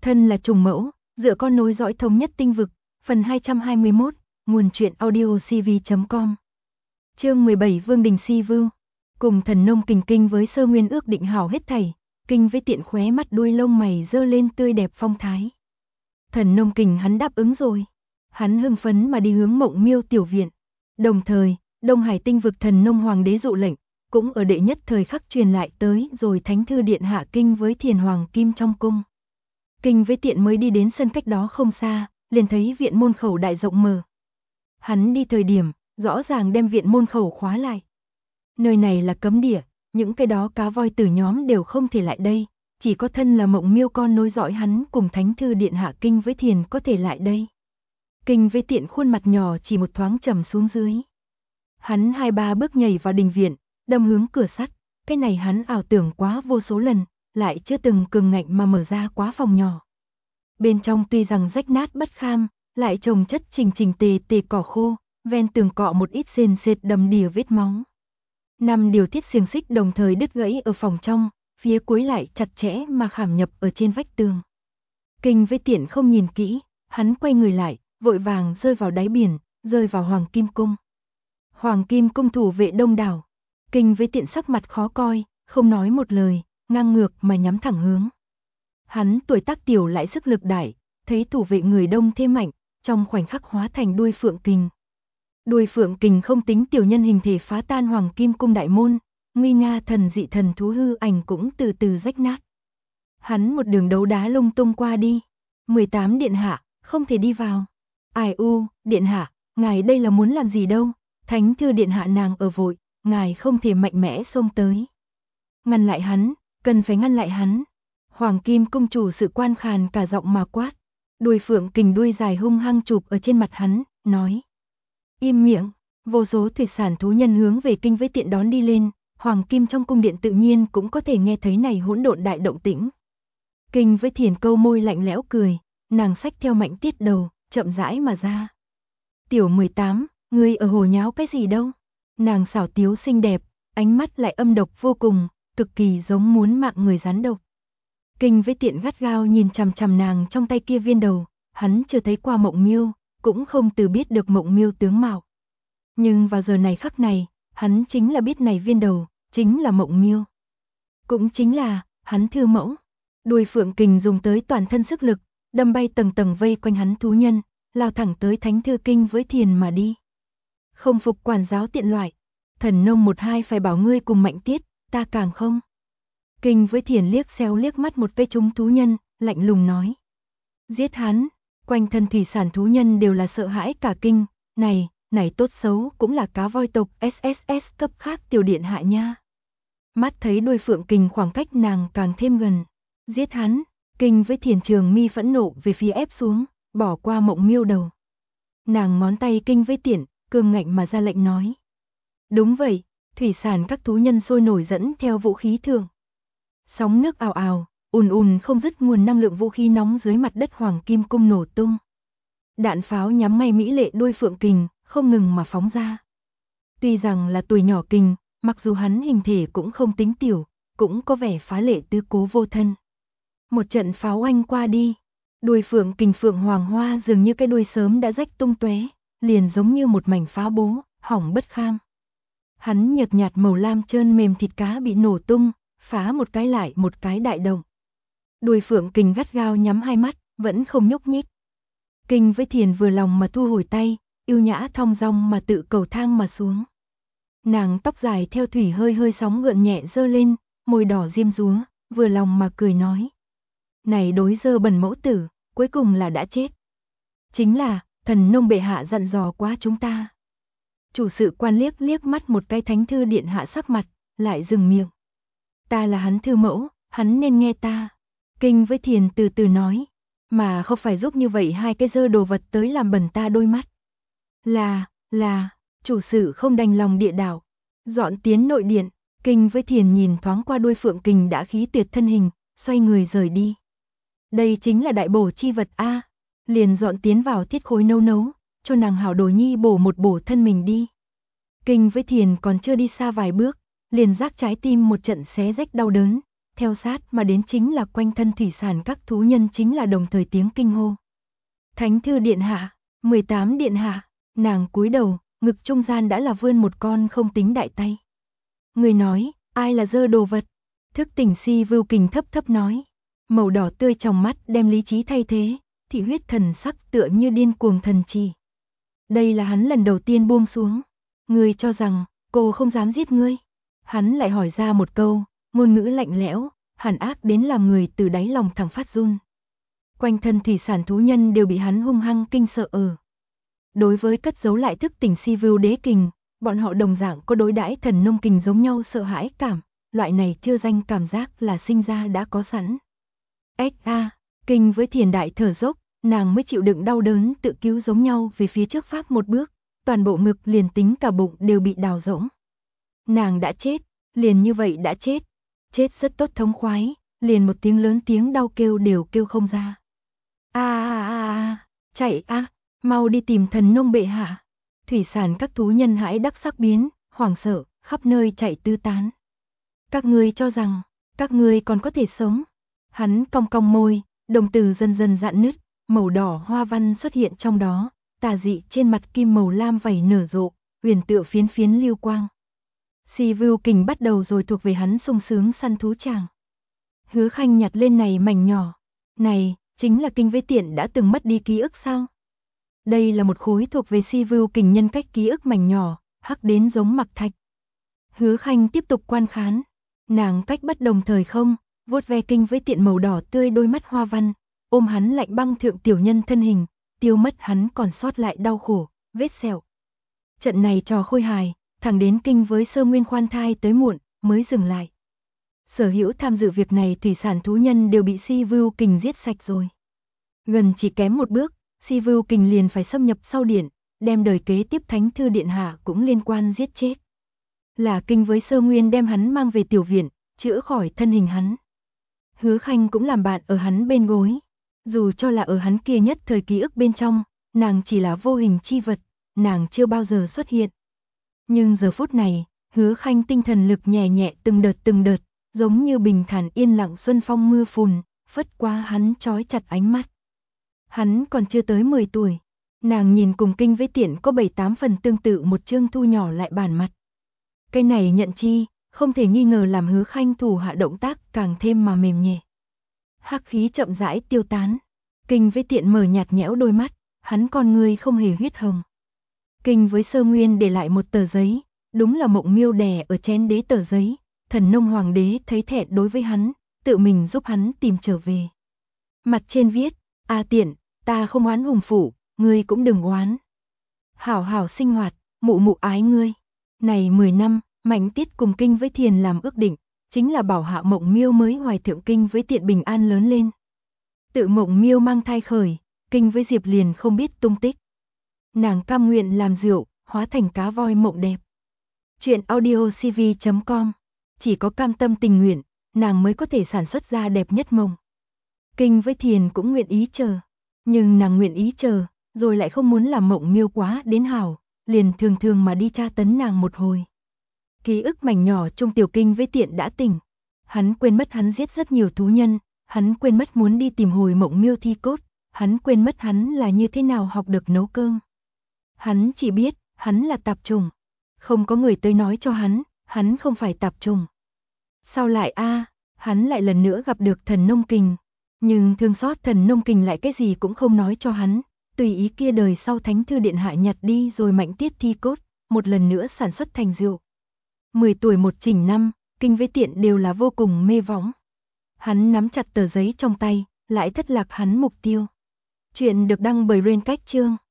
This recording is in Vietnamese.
Thân là trùng mẫu, dựa con nối dõi thống nhất tinh vực, phần 221, nguồn truyện audio cv.com. Chương 17 Vương Đình Si Vưu. Cùng Thần Nông Kình Kinh với Sơ Nguyên ước định hảo hết thảy, Kinh với Tiện khóe mắt đuôi lông mày dơ lên tươi đẹp phong thái. Thần Nông Kình hắn đáp ứng rồi. Hắn hưng phấn mà đi hướng Mộng Miêu tiểu viện. Đồng thời, Đông Hải tinh vực Thần Nông Hoàng đế dụ lệnh, cũng ở đệ nhất thời khắc truyền lại tới rồi Thánh thư điện hạ Kinh với Thiền Hoàng Kim trong cung. Kinh với Tiện mới đi đến sân cách đó không xa, liền thấy viện môn khẩu đại rộng mở. Hắn đi thời điểm, rõ ràng đem viện môn khẩu khóa lại. Nơi này là cấm địa, những cái đó cá voi tử nhóm đều không thể lại đây, chỉ có thân là Mộng Miêu con nối dõi hắn cùng Thánh thư điện hạ Kinh với Thiền có thể lại đây. Kinh với Tiện khuôn mặt nhỏ chỉ một thoáng trầm xuống dưới. Hắn 2-3 bước nhảy vào đình viện, đâm hướng cửa sắt, cái này hắn ảo tưởng quá vô số lần, lại chưa từng cường ngạnh mà mở ra quá phòng nhỏ. Bên trong tuy rằng rách nát bất kham, lại chồng chất chỉnh tề cỏ khô, ven tường cọ một ít sền sệt đầm đìa vết máu. 5 điều thiết xiềng xích đồng thời đứt gãy ở phòng trong, phía cuối lại chặt chẽ mà khảm nhập ở trên vách tường. Kinh với Tiện không nhìn kỹ, hắn quay người lại, vội vàng rơi vào đáy biển, rơi vào Hoàng Kim Cung. Hoàng Kim Cung thủ vệ đông đảo, Kinh với Tiện sắc mặt khó coi, không nói một lời, ngang ngược mà nhắm thẳng hướng. Hắn tuổi tác tiểu lại sức lực đại, thấy thủ vệ người đông thêm mạnh, trong khoảnh khắc hóa thành đuôi phượng kình. Đuôi phượng kình không tính tiểu nhân hình thể phá tan Hoàng Kim Cung đại môn, nguy nga thần dị thần thú hư ảnh cũng từ từ rách nát. Hắn một đường đấu đá lung tung qua đi. 18 điện hạ, không thể đi vào. Ai u, điện hạ, ngài đây là muốn làm gì đâu? Thánh thư điện hạ nàng ở vội, ngài không thể mạnh mẽ xông tới. Ngăn lại hắn, cần phải ngăn lại hắn. Hoàng Kim Cung chủ sự quan khàn cả giọng mà quát. Đuôi phượng kình đuôi dài hung hăng chụp ở trên mặt hắn, nói. Im miệng, vô số thủy sản thú nhân hướng về Kinh với Tiện đón đi lên, Hoàng Kim trong cung điện tự nhiên cũng có thể nghe thấy này hỗn độn đại động tĩnh. Kinh với Thiền câu môi lạnh lẽo cười, nàng xách theo Mạnh Tiết đầu, chậm rãi mà ra. Tiểu 18, ngươi ở hồ nháo cái gì đâu? Nàng xảo tiếu xinh đẹp, ánh mắt lại âm độc vô cùng, cực kỳ giống muốn mạng người rắn độc. Kinh với Tiện gắt gao nhìn chằm chằm nàng trong tay kia viên đầu, hắn chưa thấy qua Mộng Miêu, cũng không từ biết được Mộng Miêu tướng mạo. Nhưng vào giờ này khắc này, hắn chính là biết này viên đầu, chính là Mộng Miêu. Cũng chính là, hắn thư mẫu. Đuôi phượng kình dùng tới toàn thân sức lực, đâm bay tầng tầng vây quanh hắn thú nhân, lao thẳng tới Thánh thư Kinh với Thiền mà đi. Không phục quản giáo tiện loại, Thần Nông 1-2 phải bảo ngươi cùng Mạnh Tiết, ta càng không. Kinh với Thiền liếc xéo liếc mắt một cái chúng thú nhân, lạnh lùng nói. Giết hắn, quanh thân thủy sản thú nhân đều là sợ hãi cả kinh, này tốt xấu cũng là cá voi tộc SSS cấp khác tiểu điện hạ nha. Mắt thấy đuôi phượng kình khoảng cách nàng càng thêm gần. Giết hắn, Kinh với Thiền trường mi phẫn nộ về phía ép xuống, bỏ qua Mộng Miêu đầu. Nàng ngón tay Kinh với Tiện, cương ngạnh mà ra lệnh nói. Đúng vậy, thủy sản các thú nhân sôi nổi dẫn theo vũ khí thường. Sóng nước ào ào, ùn không dứt nguồn năng lượng vũ khí nóng dưới mặt đất Hoàng Kim Cung nổ tung. Đạn pháo nhắm ngay mỹ lệ đuôi phượng kình, không ngừng mà phóng ra. Tuy rằng là tuổi nhỏ kình, mặc dù hắn hình thể cũng không tính tiểu, cũng có vẻ phá lệ tứ cố vô thân. Một trận pháo oanh qua đi, đuôi phượng kình phượng hoàng hoa dường như cái đuôi sớm đã rách tung tóe, liền giống như một mảnh phá bố, hỏng bất kham. Hắn nhợt nhạt màu lam trơn mềm thịt cá bị nổ tung, phá một cái lại một cái đại động. Đuôi phượng kình gắt gao nhắm hai mắt, vẫn không nhúc nhích. Kinh với Thiền vừa lòng mà thu hồi tay, yêu nhã thong dong mà tự cầu thang mà xuống. Nàng tóc dài theo thủy hơi sóng gợn nhẹ dơ lên, môi đỏ diêm dúa, vừa lòng mà cười nói. Này đối dơ bẩn mẫu tử, cuối cùng là đã chết. Chính là, Thần Nông bệ hạ dặn dò quá chúng ta. Chủ sự quan liếc mắt một cái Thánh thư điện hạ sắc mặt, lại dừng miệng. Ta là hắn thư mẫu, hắn nên nghe ta. Kinh với Thiền từ từ nói, mà không phải giúp như vậy hai cái dơ đồ vật tới làm bẩn ta đôi mắt. Là, chủ sự không đành lòng địa đạo. Dọn tiến nội điện, Kinh với Thiền nhìn thoáng qua đuôi phượng kình đã khí tuyệt thân hình, xoay người rời đi. Đây chính là đại bổ chi vật a, liền dọn tiến vào thiết khối nấu, cho nàng hảo đồ nhi bổ thân mình đi. Kinh với Thiền còn chưa đi xa vài bước, liền giác trái tim một trận xé rách đau đớn, theo sát mà đến chính là quanh thân thủy sản các thú nhân chính là đồng thời tiếng kinh hô. Thánh thư điện hạ, 18 điện hạ, nàng cúi đầu, ngực trung gian đã là vươn một con không tính đại tay. Người nói, ai là dơ đồ vật? Thức tỉnh Si Vưu Kình thấp thấp nói. Màu đỏ tươi trong mắt đem lý trí thay thế, thị huyết thần sắc tựa như điên cuồng thần trì. Đây là hắn lần đầu tiên buông xuống. Ngươi cho rằng, cô không dám giết ngươi. Hắn lại hỏi ra một câu, ngôn ngữ lạnh lẽo, hàn ác đến làm người từ đáy lòng thẳng phát run. Quanh thân thủy sản thú nhân đều bị hắn hung hăng kinh sợ ở. Đối với cất giấu lại thức tỉnh Si Vưu đế kình, bọn họ đồng dạng có đối đãi thần nông kình giống nhau sợ hãi cảm, loại này chưa danh cảm giác là sinh ra đã có sẵn. Kinh với Thiền đại thở dốc, nàng mới chịu đựng đau đớn tự cứu giống nhau về phía trước pháp một bước, toàn bộ ngực liền tính cả bụng đều bị đào rỗng. Nàng đã chết, liền như vậy đã chết. Chết rất tốt thống khoái, liền một tiếng lớn tiếng đau kêu đều kêu không ra. Chạy mau đi tìm thần nông bệ hạ. Thủy sản các thú nhân hãi đắc sắc biến, hoảng sợ, khắp nơi chạy tứ tán. Các ngươi cho rằng, các ngươi còn có thể sống. Hắn cong cong môi, đồng tử dần dần rạn nứt, màu đỏ hoa văn xuất hiện trong đó, tà dị trên mặt kim màu lam vảy nở rộ, huyền tựa phiến phiến lưu quang. Si Vưu Kình bắt đầu rồi thuộc về hắn sung sướng săn thú chàng. Hứa Khanh nhặt lên này mảnh nhỏ. Này, chính là Kinh với Tiện đã từng mất đi ký ức sao? Đây là một khối thuộc về Si Vưu Kình nhân cách ký ức mảnh nhỏ, hắc đến giống mặc thạch. Hứa Khanh tiếp tục quan khán. Nàng cách bất đồng thời không, vuốt ve Kinh với Tiện màu đỏ tươi đôi mắt hoa văn, ôm hắn lạnh băng thượng tiểu nhân thân hình, tiêu mất hắn còn sót lại đau khổ, vết sẹo. Trận này trò khôi hài, thẳng đến Kinh với Sơ Nguyên khoan thai tới muộn, mới dừng lại. Sở hữu tham dự việc này thủy sản thú nhân đều bị Si Vưu Kình giết sạch rồi. Gần chỉ kém một bước, Si Vưu Kình liền phải xâm nhập sau điện, đem đời kế tiếp Thánh Thư Điện Hạ cũng liên quan giết chết. Là Kinh với Sơ Nguyên đem hắn mang về tiểu viện, chữa khỏi thân hình hắn. Hứa Khanh cũng làm bạn ở hắn bên gối. Dù cho là ở hắn kia nhất thời ký ức bên trong, nàng chỉ là vô hình chi vật, nàng chưa bao giờ xuất hiện. Nhưng giờ phút này, Hứa Khanh tinh thần lực nhẹ nhẹ từng đợt, giống như bình thản yên lặng xuân phong mưa phùn, phất qua hắn trói chặt ánh mắt. Hắn còn chưa tới 10 tuổi. Nàng nhìn cùng Kinh với Tiện có 7-8 phần tương tự một chương thu nhỏ lại bản mặt. Cái này nhận chi, không thể nghi ngờ làm Hứa Khanh thủ hạ động tác càng thêm mà mềm nhẹ. Hắc khí chậm rãi tiêu tán. Kinh với Tiện mở nhạt nhẽo đôi mắt, hắn con người không hề huyết hồng. Kinh với Sơ Nguyên để lại một tờ giấy, đúng là Mộng Miêu đè ở chén đế tờ giấy. Thần nông hoàng đế thấy thẹn đối với hắn, tự mình giúp hắn tìm trở về. Mặt trên viết, Tiện, ta không oán hùng phủ, ngươi cũng đừng oán. Hảo hảo sinh hoạt, mụ mụ ái ngươi. Này 10 năm, Mạnh Tiết cùng Kinh với Thiền làm ước định, chính là bảo hạ Mộng Miêu mới hoài thượng Kinh với Tiện bình an lớn lên. Tự Mộng Miêu mang thai khởi, Kinh với Diệp liền không biết tung tích. Nàng cam nguyện làm rượu, hóa thành cá voi mộng đẹp. Chuyện audiocv.com. Chỉ có cam tâm tình nguyện, nàng mới có thể sản xuất ra đẹp nhất mộng. Kinh với Thiền cũng nguyện ý chờ. Nhưng nàng nguyện ý chờ, rồi lại không muốn làm Mộng Miêu quá đến hảo, liền thường thường mà đi tra tấn nàng một hồi. Ký ức mảnh nhỏ trong tiểu Kinh với Tiện đã tỉnh. Hắn quên mất hắn giết rất nhiều thú nhân, hắn quên mất muốn đi tìm hồi Mộng Miêu thi cốt, hắn quên mất hắn là như thế nào học được nấu cơm. Hắn chỉ biết, hắn là tạp trùng. Không có người tới nói cho hắn không phải tạp trùng. Sau lại hắn lại lần nữa gặp được thần nông kình. Nhưng thương xót thần nông kình lại cái gì cũng không nói cho hắn. Tùy ý kia đời sau Thánh Thư Điện Hạ nhặt đi rồi Mạnh Tiết thi cốt, một lần nữa sản xuất thành rượu. 10 tuổi một chỉnh năm, Kinh với Tiện đều là vô cùng mê võng. Hắn nắm chặt tờ giấy trong tay, lại thất lạc hắn mục tiêu. Chuyện được đăng bởi Rain Cách Chương.